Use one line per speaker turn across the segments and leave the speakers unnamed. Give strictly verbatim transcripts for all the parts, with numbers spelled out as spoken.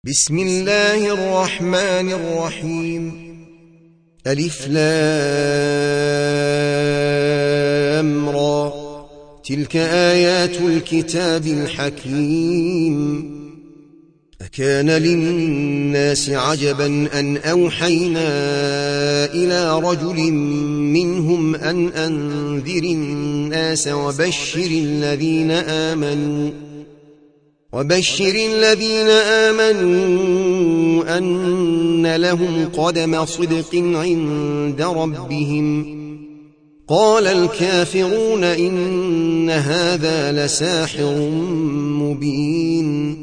بسم الله الرحمن الرحيم. ألف لام را، تلك آيات الكتاب الحكيم. أكان للناس عجبا أن أوحينا إلى رجل منهم أن أنذر الناس وبشر الذين آمنوا وبشر الذين آمنوا أن لهم قدم صدق عند ربهم. قال الكافرون إن هذا لساحر مبين.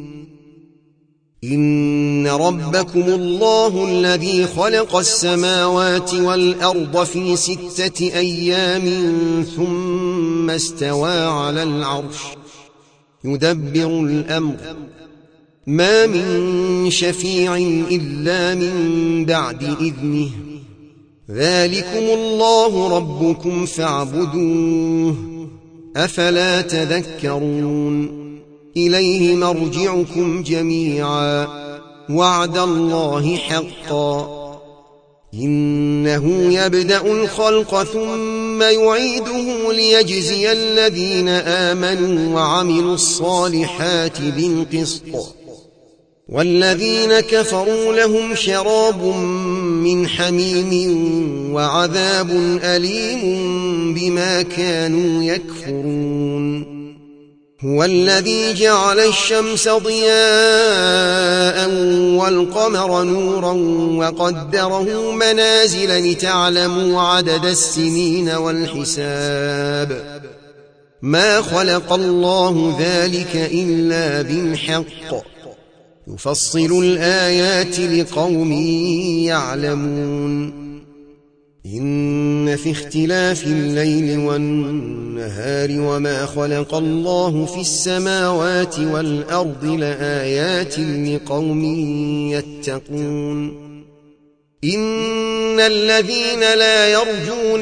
إن ربكم الله الذي خلق السماوات والأرض في ستة أيام ثم استوى على العرش يدبر الأمر، ما من شفيع إلا من بعد إذنه. ذلكم الله ربكم فاعبدوه، أفلا تذكرون. إليه مرجعكم جميعا، وعد الله حقا. إنه يبدأ الخلق ثم يعيده ليجزي الذين آمنوا وعملوا الصالحات بالقسط، والذين كفروا لهم شراب من حميم وعذاب أليم بما كانوا يكفرون. هو الذي جعل الشمس ضياء والقمر نورا وقدره منازل لتعلموا عدد السنين والحساب. ما خلق الله ذلك إلا بالحق، يفصل الآيات لقوم يعلمون. إن في اختلاف الليل والنهار وما خلق الله في السماوات والأرض لآيات لقوم يتقون. إن الذين لا يرجون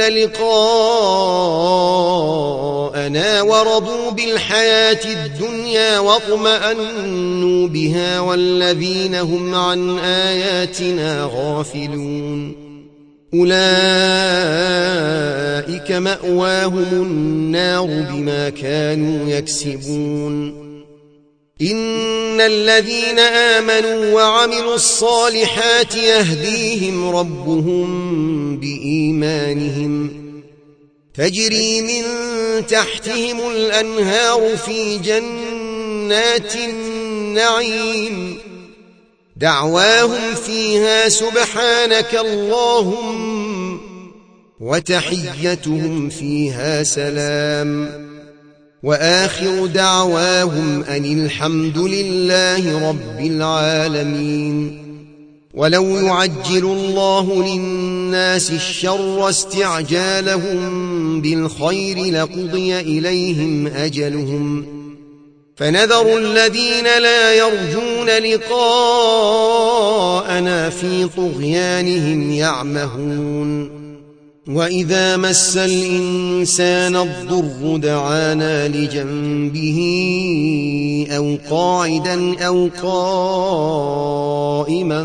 لقاءنا ورضوا بالحياة الدنيا واطمأنوا بها والذين هم عن آياتنا غافلون أولئك مأواهم النار بما كانوا يكسبون. إن الذين آمنوا وعملوا الصالحات يهديهم ربهم بإيمانهم، تجري من تحتهم الأنهار في جنات النعيم، دعواهم فيها سبحانك اللهم وتحيتهم فيها سلام، وآخر دعواهم أن الحمد لله رب العالمين. ولو يعجل الله للناس الشر استعجالهم بالخير لقضي إليهم أجلهم، فنذر الذين لا يرجون لقاءنا في طغيانهم يعمهون. وإذا مس الإنسان الضر دعانا لجنبه أو قاعدا أو قائما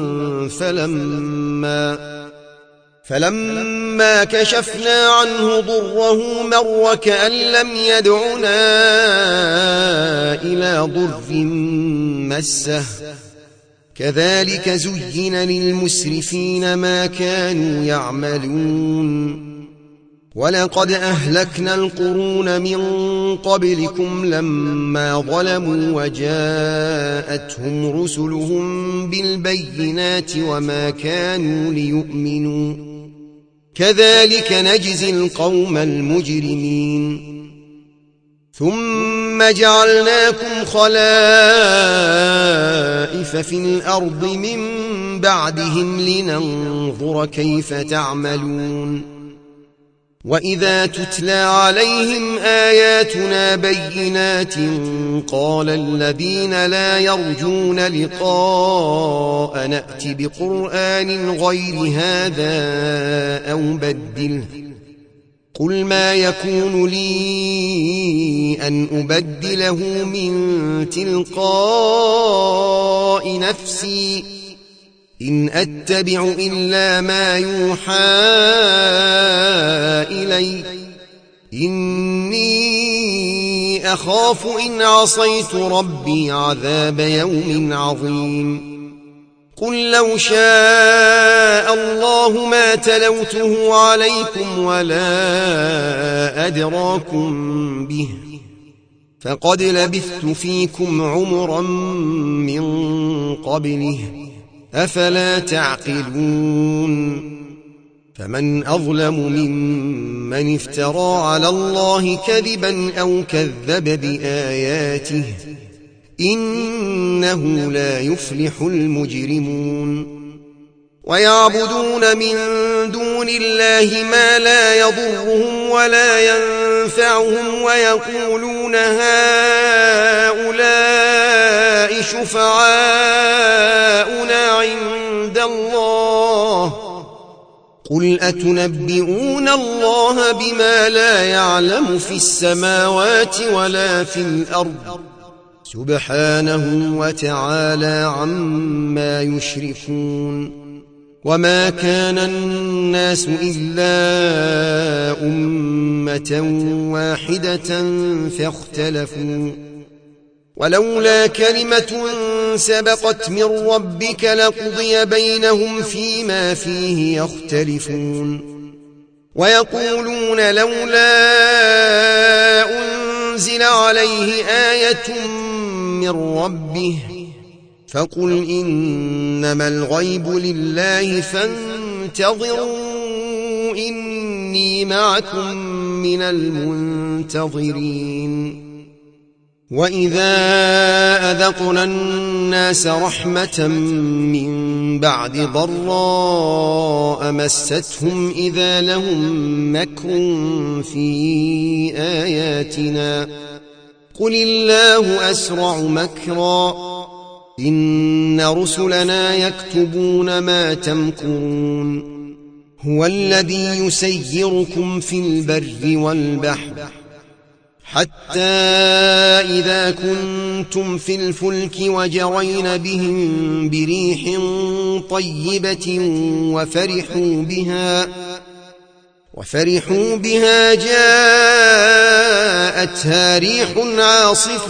فلما فلما كشفنا عنه ضره مر كأن لم يدعنا إلى ضر مسه. كذلك زين للمسرفين ما كانوا يعملون. ولقد أهلكنا القرون من قبلكم لما ظلموا وجاءتهم رسلهم بالبينات وما كانوا ليؤمنوا، كذلك نجزي القوم المجرمين. ثم جعلناكم خلائف في الأرض من بعدهم لننظر كيف تعملون. وإذا تتلى عليهم آياتنا بينات قال الذين لا يرجون لقاء نأت بقرآن غير هذا أو بدله قل ما يكون لي أن أبدله من تلقاء نفسي إن أتبع إلا ما يوحى إلي إني أخاف إن عصيت ربي عذاب يوم عظيم قل لو شاء الله ما تلوته عليكم ولا أدراكم به فقد لبثت فيكم عمرا من قبله أفلا تعقلون فمن أظلم ممن افترى على الله كذبا أو كذب بآياته إنه لا يفلح المجرمون ويعبدون من دون الله ما لا يضرهم ولا ينفعهم ويقولون هؤلاء شفعاؤنا عند الله قل أتنبئون الله بما لا يعلم في السماوات ولا في الأرض سبحانه وتعالى عما يشركون وما كان الناس إلا أمة واحدة فاختلفوا ولولا كلمة سبقت من ربك لقضي بينهم فيما فيه يختلفون ويقولون لولا أنزل عليه آية من ربه فقل إنما الغيب لله فانتظروا إني معكم من المنتظرين وإذا أذقنا الناس رحمة من بعد ضراء مستهم إذا لهم مكر في آياتنا قل الله أسرع مكرا إن رسلنا يكتبون ما تمكرون هو الذي يسيركم في البر والبحر حتى إذا كنتم في الفلك وجرين بهم بريح طيبة وفرحوا بها وفرحوا بها جاءتها ريح عاصف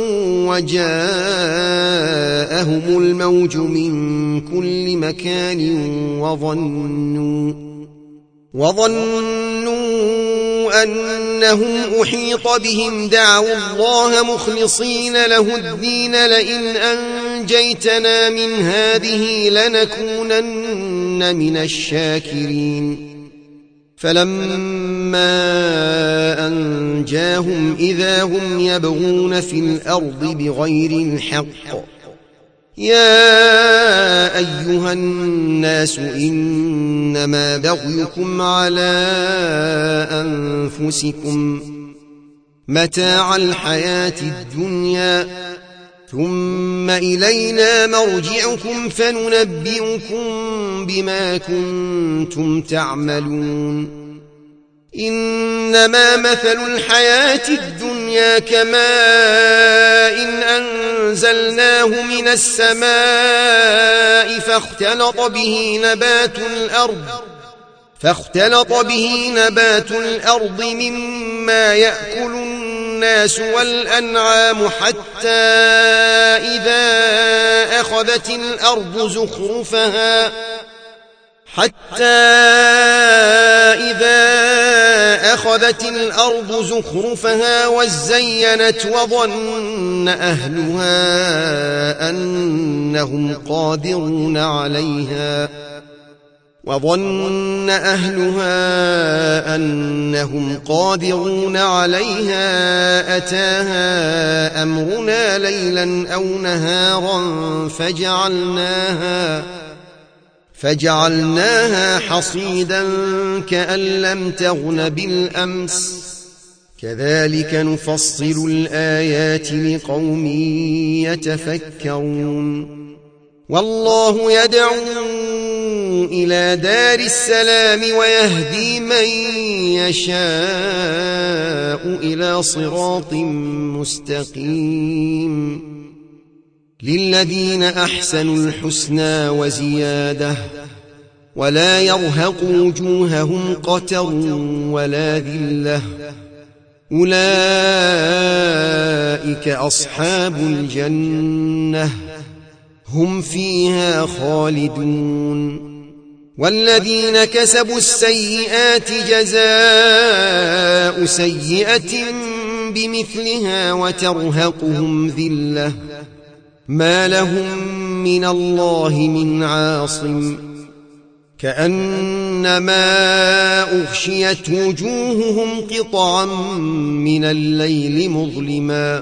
وجاءهم الموج من كل مكان وظنوا وظنوا أنهم أحيط بهم دعوا الله مخلصين له الدين لئن أنجيتنا من هذه لنكونن من الشاكرين فلما أنجاهم إذا هم يبغون في الأرض بغير الحق يا أيها الناس إنما بغيكم على أنفسكم متاع الحياة الدنيا ثم إلينا مرجعكم فننبئكم بما كنتم تعملون إنما مثل الحياة الدنيا كماء إن أنزلناه من السماء فاختلط به نبات الأرض فاختلط به نبات الأرض مما يأكل الناس والأنعام حتى إذا أخذت الأرض زخرفها حتى إذا أخذت الأرض زخرفها وزينت وظن أهلها أنهم قادرون عليها وظن أهلها أنهم قادرون عليها أتاها أمرنا ليلا أو نهارا فجعلناها فجعلناها حصيدا كأن لم تغن بالأمس كذلك نفصل الآيات لقوم يتفكرون والله يدعو إلى دار السلام ويهدي من يشاء إلى صراط مستقيم للذين أحسنوا الحسنى وزيادة ولا يرهق وجوههم قتر ولا ذلة أولئك أصحاب الجنة هم فيها خالدون والذين كسبوا السيئات جزاء سيئة بمثلها وترهقهم ذلة ما لهم من الله من عاصم كأنما أغشيت وجوههم قطعا من الليل مظلما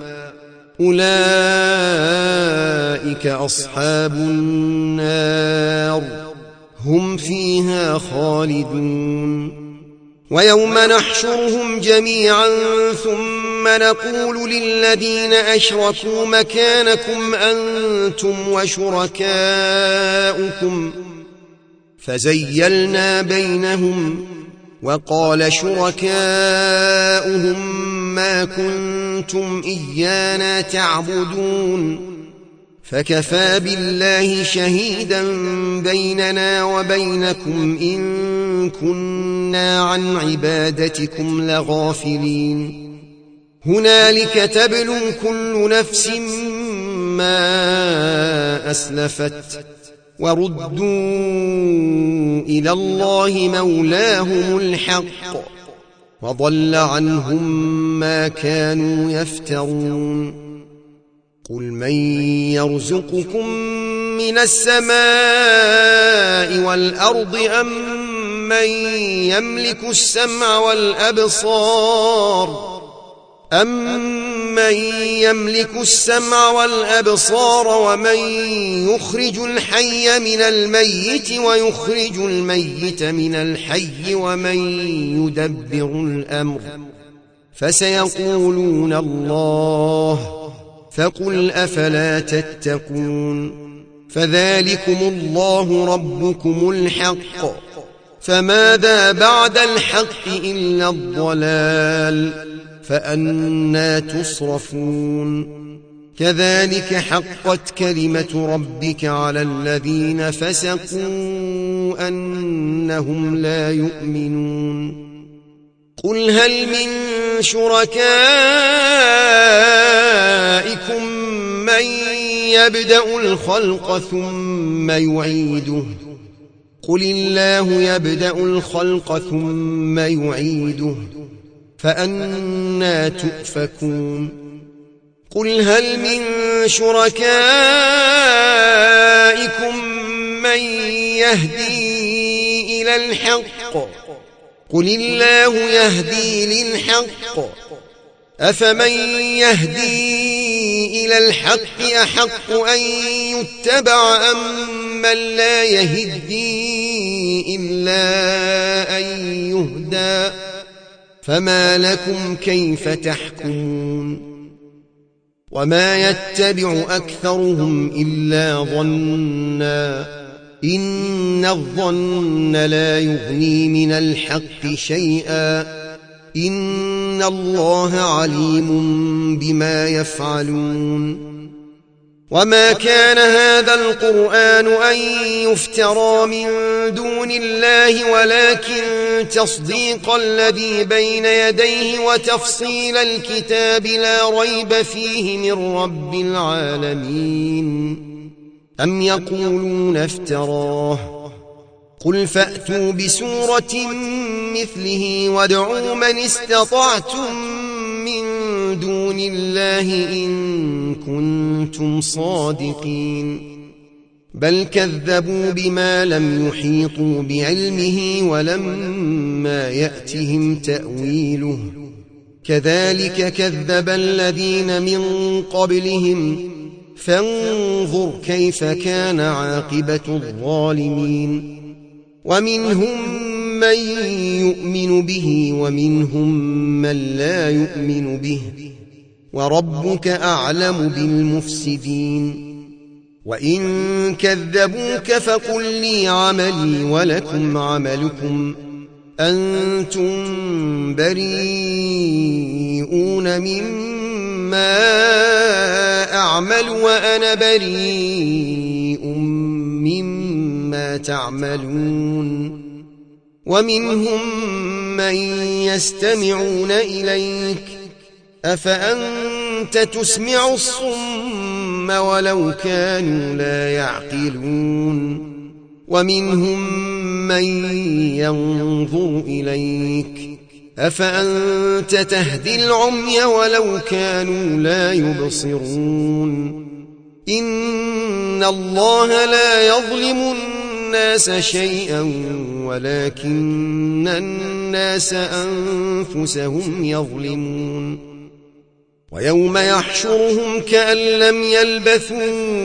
أولئك أصحاب النار هم فيها خالدون ويوم نحشرهم جميعا ثم نقول للذين أشركوا مكانكم أنتم وشركاؤكم فزيلنا بينهم وقال شركاؤهم ما كنتم إيانا تعبدون فكفى بالله شهيدا بيننا وبينكم إن كنا عن عبادتكم لغافلين هنالك تبلو كل نفس ما أسلفت وردوا إلى الله مولاهم الحق وضل عنهم ما كانوا يفترون قل من يرزقكم من السماء والأرض أم من يملك السمع والأبصار أَمَّن يَمْلِكُ السَّمْعَ وَالْأَبْصَارَ وَمَن يُخْرِجُ الْحَيَّ مِنَ الْمَيِّتِ وَيُخْرِجُ الْمَيِّتَ مِنَ الْحَيِّ وَمَن يُدَبِّرُ الْأَمْرَ فَسَيَقُولُونَ اللَّهُ فَقُلْ أَفَلَا تَتَّقُونَ فَذَلِكُمُ اللَّهُ رَبُّكُمُ الْحَقُّ فَمَاذَا بَعْدَ الْحَقِّ إِلَّا الضَّلَالُ فأنى تصرفون كذلك حقت كلمة ربك على الذين فسقوا أنهم لا يؤمنون قل هل من شركائكم من يبدأ الخلق ثم يعيده قل الله يبدأ الخلق ثم يعيده فأنى تؤفكون قل هل من شركائكم من يهدي إلى الحق قل الله يهدي للحق أفمن يهدي إلى الحق أحق أن يتبع أم من لا يهدي إلا أن يهدى فما لكم كيف تحكمون وما يتبع أكثرهم إلا ظنا إن الظن لا يغني من الحق شيئا إن الله عليم بما يفعلون وما كان هذا القرآن أن يفترى من دون الله ولكن تصديق الذي بين يديه وتفصيل الكتاب لا ريب فيه من رب العالمين أم يقولون افتراه قل فأتوا بسورة مثله وادعوا من استطعتم من دون الله إن كنتم صادقين بل كذبوا بما لم يحيطوا بعلمه ولما يأتهم تأويله كذلك كذب الذين من قبلهم فانظر كيف كان عاقبة الظالمين ومنهم من يؤمن به ومنهم من لا يؤمن به وربك أعلم بالمفسدين وإن كذبوك فقل لي عملي ولكم عملكم أنتم بريئون مما أعمل وأنا بريء مما تعملون ومنهم من يستمعون إليك أفأنت تسمع الصم ولو كانوا لا يعقلون ومنهم من ينظر إليك أفأنت تهدي العمي ولو كانوا لا يبصرون إن الله لا يظلم الناس شيئا ولكن الناس أنفسهم يظلمون ويوم يحشرهم كأن لم يلبثوا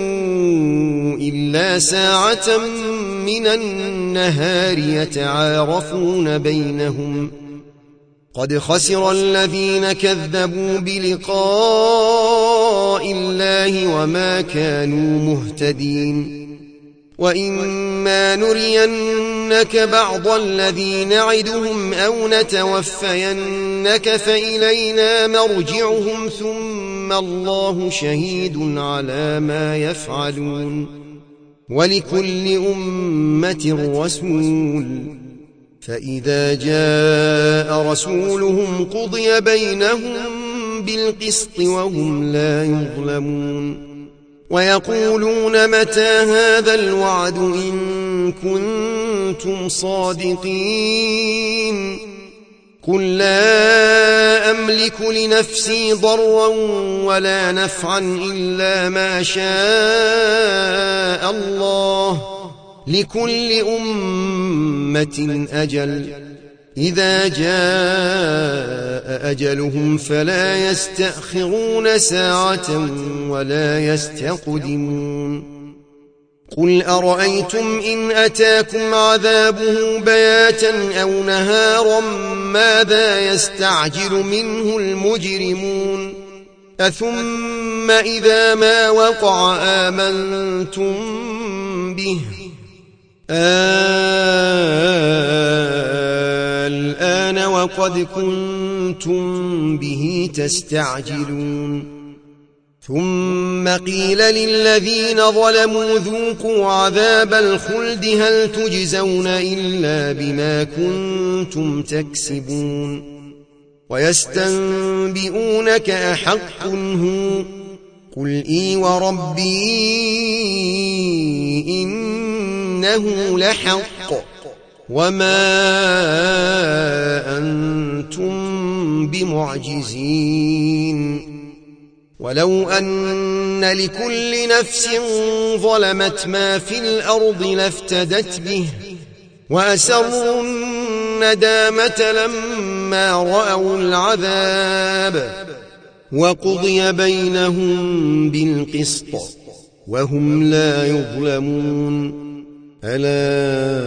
إلا ساعة من النهار يتعارفون بينهم قد خسر الذين كذبوا بلقاء الله وما كانوا مهتدين وإما نرينك بعض الذي نعدهم أو نتوفينك فإلينا مرجعهم ثم الله شهيد على ما يفعلون ولكل أمة رسول فإذا جاء رسولهم قضي بينهم بالقسط وهم لا يظلمون ويقولون متى هذا الوعد إن كنتم صادقين قل لا أملك لنفسي ضرا ولا نفعا إلا ما شاء الله لكل أمة أجل إذا جاء أجلهم فلا يستأخرون ساعة ولا يستقدمون قل أرأيتم إن أتاكم عذابه بياتا أو نهارا ماذا يستعجل منه المجرمون أثم إذا ما وقع آمنتم به الآن وقد كنتم به تستعجلون ثم قيل للذين ظلموا ذوقوا عذاب الخلد هل تجزون إلا بما كنتم تكسبون ويستنبئونك أحق هو قل إي وربي إنه لحق وما أنتم بمعجزين ولو أن لكل نفس ظلمت ما في الأرض لافتدت به وأسروا الندامة لما رأوا العذاب وقضي بينهم بالقسط وهم لا يظلمون ألا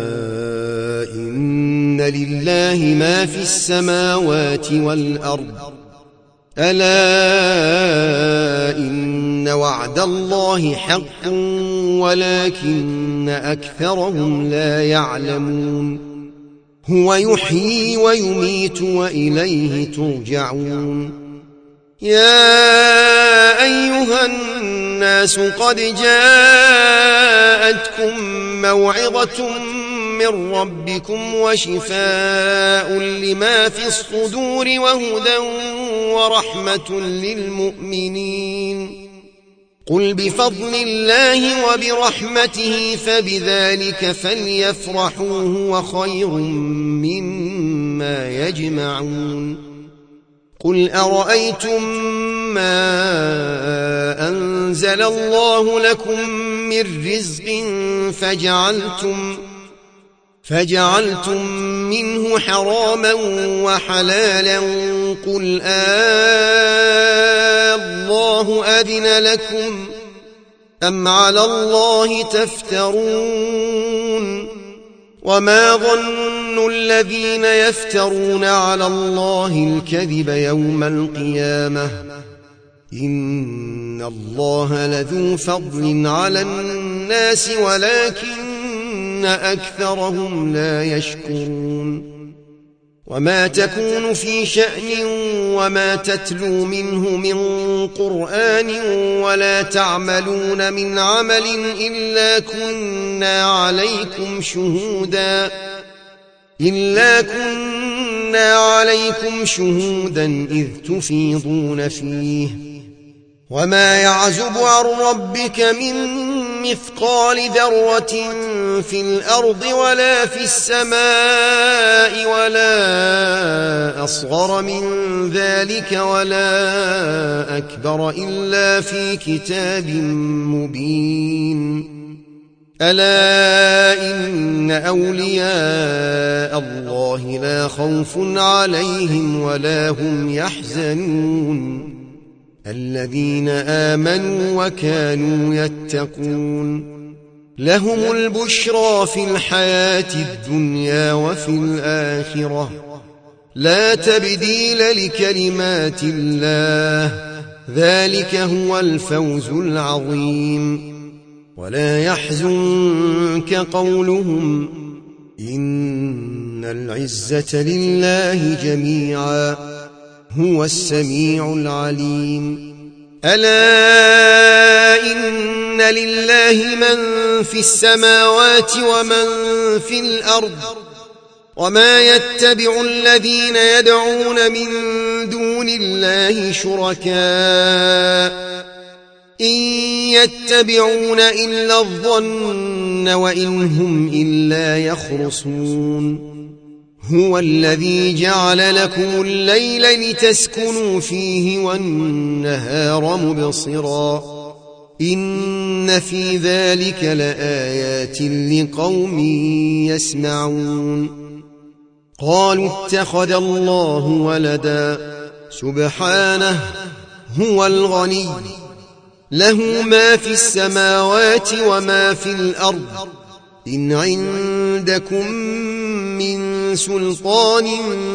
إن لله ما في السماوات والأرض ألا إن وعد الله حق ولكن أكثرهم لا يعلمون هو يحيي ويميت وإليه ترجعون يا أيها الناس قد جاءتكم موعظة من ربكم وشفاء لما في الصدور وهدى ورحمة للمؤمنين قل بفضل الله وبرحمته فبذلك فليفرحوا هو خير مما يجمعون قل أرأيتم ما أنزل الله لكم من رزق فجعلتم فجعلتم منه حراما وحلالا قل آه الله أذن لكم أم على الله تفترون وما ظن الذين يفترون على الله الكذب يوم القيامة إن الله لذو فضل على الناس ولكن أكثرهم لا يشكرون وما تكون في شأن وما تتلو منه من قرآن ولا تعملون من عمل إلا كنا عليكم شهودا إلا كنا عليكم شهودا إذ تفيضون فيه وما يعزب عن ربك من مثقال ذرة في الأرض ولا في السماء ولا أصغر من ذلك ولا أكبر إلا في كتاب مبين ألا إن أولياء الله لا خوف عليهم ولا هم يحزنون الذين آمنوا وكانوا يتقون لهم البشرى في الحياة الدنيا وفي الآخرة لا تبديل لكلمات الله ذلك هو الفوز العظيم ولا يحزنك قولهم إن العزة لله جميعا هو السميع العليم ألا إن لله من في السماوات ومن في الأرض وما يتبع الذين يدعون من دون الله شركاء إن يتبعون إلا الظن وإن هم إلا يخرصون هو الذي جعل لكم الليل لتسكنوا فيه والنهار مبصرا إن في ذلك لآيات لقوم يسمعون قالوا اتخذ الله ولدا سبحانه هو الغني له ما في السماوات وما في الأرض إن عندكم من سلطان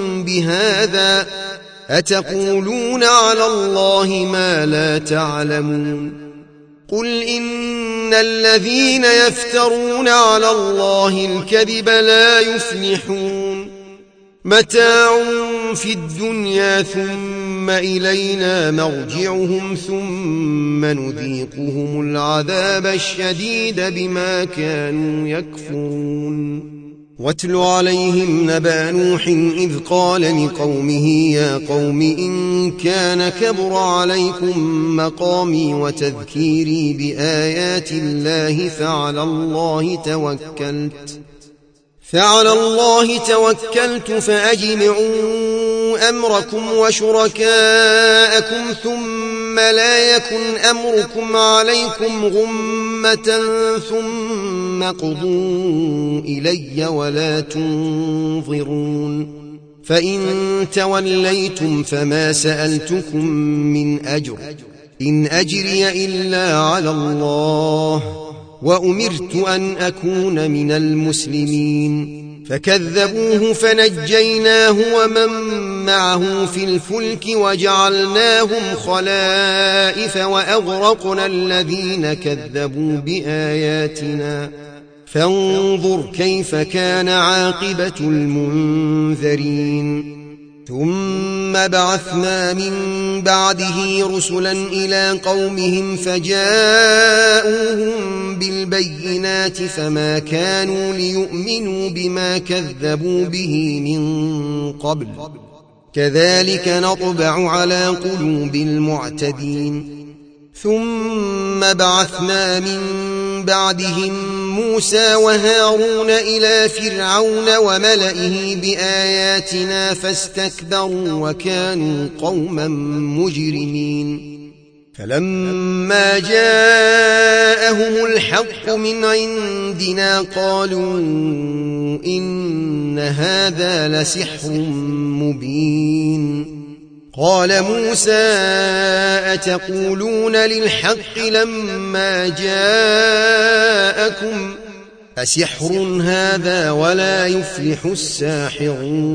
بهذا أتقولون على الله ما لا تعلمون قل إن الذين يفترون على الله الكذب لا يفلحون متاع في الدنيا ثم إلينا مرجعهم ثم نذيقهم العذاب الشديد بما كانوا يكفرون واتل عليهم نبأ نوح إذ قال لقومه يا قوم إن كان كبر عليكم مقامي وتذكيري بآيات الله فعلى الله توكلت فعلى الله توكلت فأجمعوا أمركم وشركاءكم ثم لا يكن أمركم عليكم غمة ثم قضوا إلي ولا تنظرون فإن توليتم فما سألتكم من أجر إن أجري إلا على الله وأمرت أن أكون من المسلمين فكذبوه فنجيناه ومن معه في الفلك وجعلناهم خلائف وأغرقنا الذين كذبوا بآياتنا فانظر كيف كان عاقبة المنذرين ثم بعثنا من بعده رسلا إلى قومهم فجاءوهم بالبينات فما كانوا ليؤمنوا بما كذبوا به من قبل كذلك نطبع على قلوب المعتدين ثم بعثنا من بعدهم موسى وهارون إلى فرعون وملئه بآياتنا فاستكبروا وكانوا قوما مجرمين فلما جاءهم الحق من عندنا قالوا إن هذا لسحر مبين قال موسى أتقولون للحق لما جاءكم أسحر هذا ولا يفلح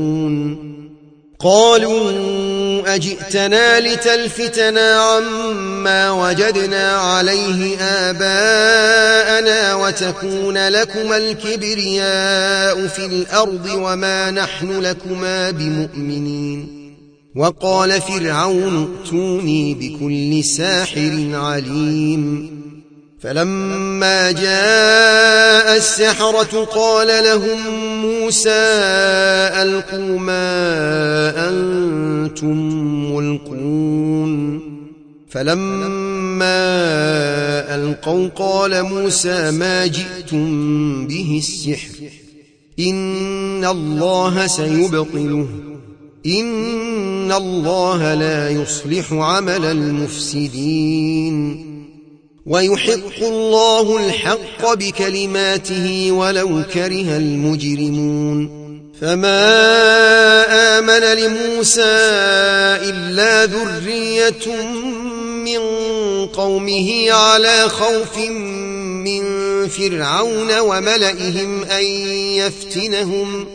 الساحرون قالوا أجئتنا لتلفتنا عما ما وجدنا عليه آباءنا وتكون لكما الكبرياء في الأرض وما نحن لكما بمؤمنين. وقال فرعون ائتوني بكل ساحر عليم. فلما جاء السحرة قال لهم موسى ألقوا ما أنتم ملقون. فلما ألقوا قال موسى ما جئتم به السحر إن الله سيبطله إن الله لا يصلح عمل المفسدين ويحق الله الحق بكلماته ولو كره المجرمون. فما آمن لموسى إلا ذرية من قومه على خوف من فرعون وملئهم أن يفتنهم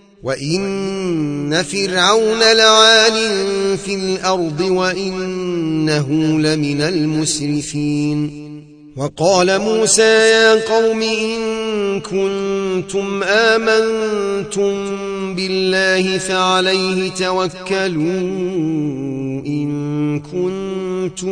وإن فرعون لعال في الأرض وإنه لمن المسرفين. وقال موسى يا قوم إن كنتم آمنتم بالله فعليه توكلوا إن كنتم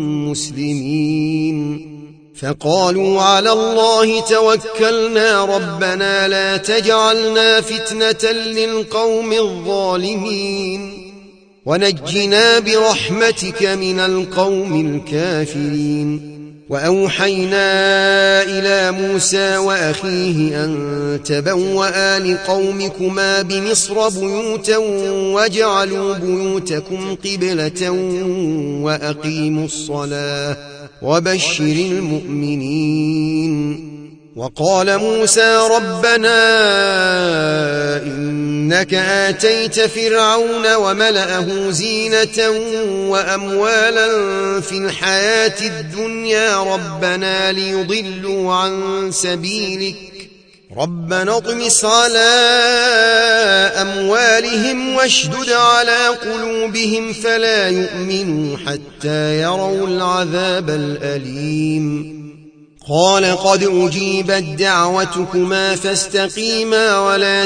مسلمين. فقالوا على الله توكلنا ربنا لا تجعلنا فتنة للقوم الظالمين ونجنا برحمتك من القوم الكافرين. وأوحينا إلى موسى وأخيه أن تبوأ لقومكما بمصر بيوتا واجعلوا بيوتكم قبلة وأقيموا الصلاة وبشر المؤمنين. وقال موسى ربنا إنك آتيت فرعون وملأه زينة وأموالا في الحياة الدنيا ربنا ليضلوا عن سبيلك ربنا اطمس على أموالهم واشدد على قلوبهم فلا يؤمنوا حتى يروا العذاب الأليم. قال قد أجيبت دعوتكما فاستقيما ولا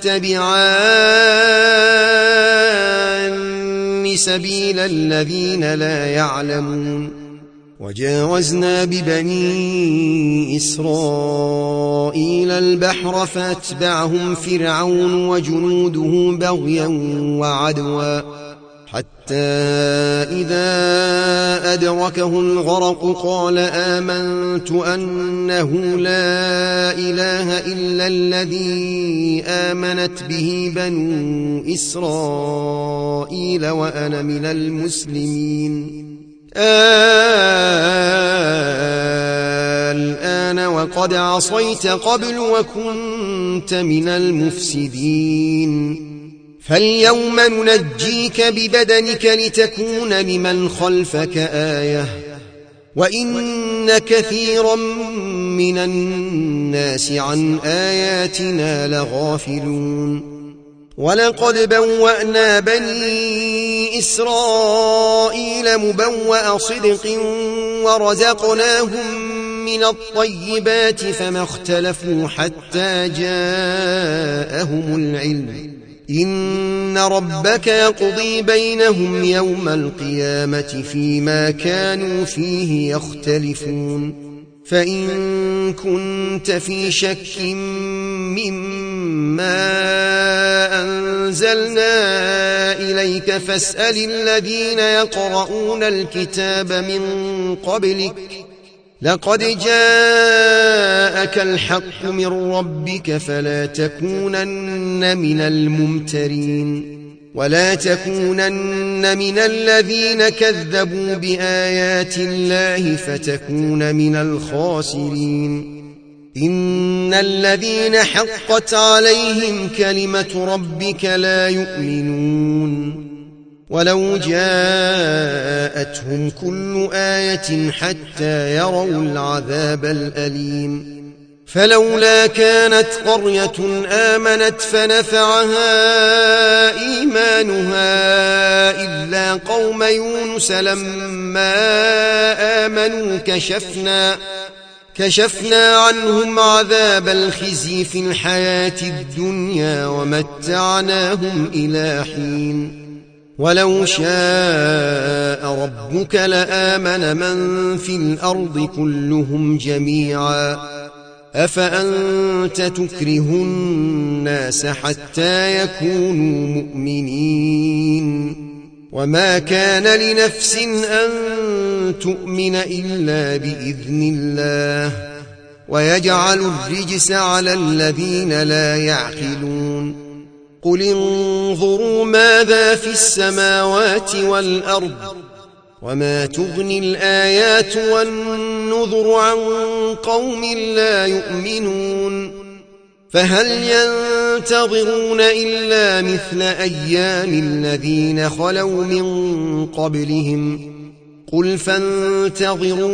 تتبعان سبيل الذين لا يعلمون. وجاوزنا ببني إسرائيل البحر فأتبعهم فرعون وجنوده بغيا وعدوا حتى إذا أدركه الغرق قال آمنت أنه لا إله إلا الذي آمنت به بنو إسرائيل وأنا من المسلمين. الآن وقد عصيت قبل وكنت من المفسدين. فاليوم ننجيك ببدنك لتكون لمن خلفك آية وإن كثيرا من الناس عن آياتنا لغافلون. ولقد بوأنا بني إسرائيل مبوأ صدق ورزقناهم من الطيبات فما اختلفوا حتى جاءهم العلم إن ربك يقضي بينهم يوم القيامة فيما كانوا فيه يختلفون. فإن كنت في شك مما أنزلنا إليك فاسأل الذين يقرؤون الكتاب من قبلك لقد جاءك الحق من ربك فلا تكونن من الممترين ولا تكونن من الذين كذبوا بآيات الله فتكون من الخاسرين. إن الذين حقت عليهم كلمة ربك لا يؤمنون ولو جاءتهم كل آية حتى يروا العذاب الأليم. فلولا كانت قرية آمنت فنفعها إيمانها إلا قوم يونس لما آمنوا كشفنا كشفنا عنهم عذاب الخزي في الحياة الدنيا ومتعناهم إلى حين ولو شاء ربك لآمن من في الأرض كلهم جميعا أفأنت تكره الناس حتى يكونوا مؤمنين وما كان لنفس أن تؤمن إلا بإذن الله ويجعل الرجس على الذين لا يعقلون قل انظروا ماذا في السماوات والأرض وما تغني الآيات والنذر عن قوم لا يؤمنون فهل ينتظرون إلا مثل أيام الذين خلوا من قبلهم قل فانتظروا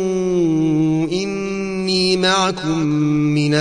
إني معكم من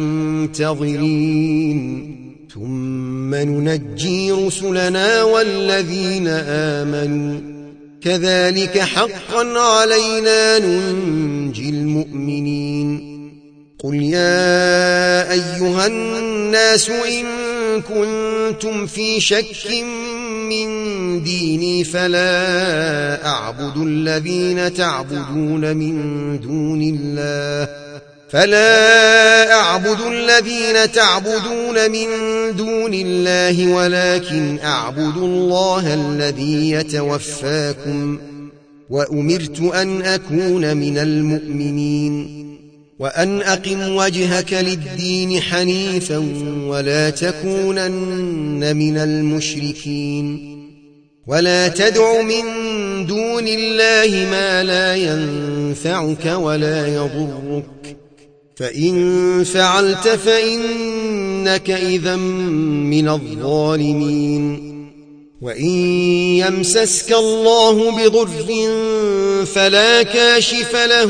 المنتظرين ثم ننجي رسلنا والذين آمنوا كذلك حقا علينا ننجي المؤمنين قل يا أيها الناس إن كنتم في شك من ديني فلا أعبد الذين تعبدون من دون الله فلا أعبد الذين تعبدون من دون الله ولكن أعبد الله الذي يتوفاكم وأمرت أن أكون من المؤمنين وأن أقم وجهك للدين حنيفا ولا تكونن من المشركين ولا تدع من دون الله ما لا ينفعك ولا يضرك فإن فعلت فإنك إذا من الظالمين وإن يمسسك الله بضر فلا كاشف له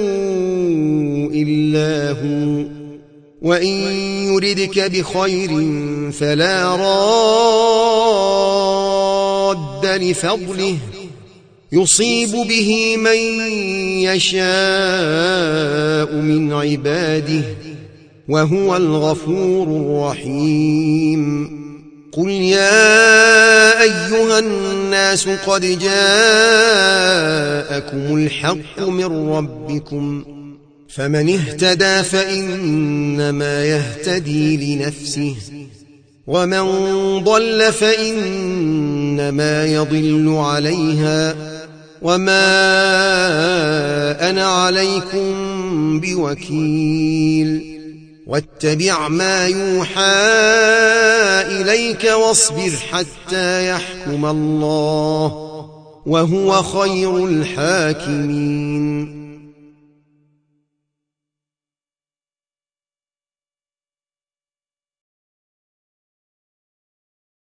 إلا هو وإن يردك بخير فلا راد لفضله يصيب به من يشاء من عباده وهو الغفور الرحيم قل يا أيها الناس قد جاءكم الحق من ربكم فمن اهتدى فإنما يهتدي لنفسه ومن ضل فإنما يضل عليها وما أنا عليكم بوكيل واتبع ما يوحى إليك واصبر حتى يحكم الله وهو خير الحاكمين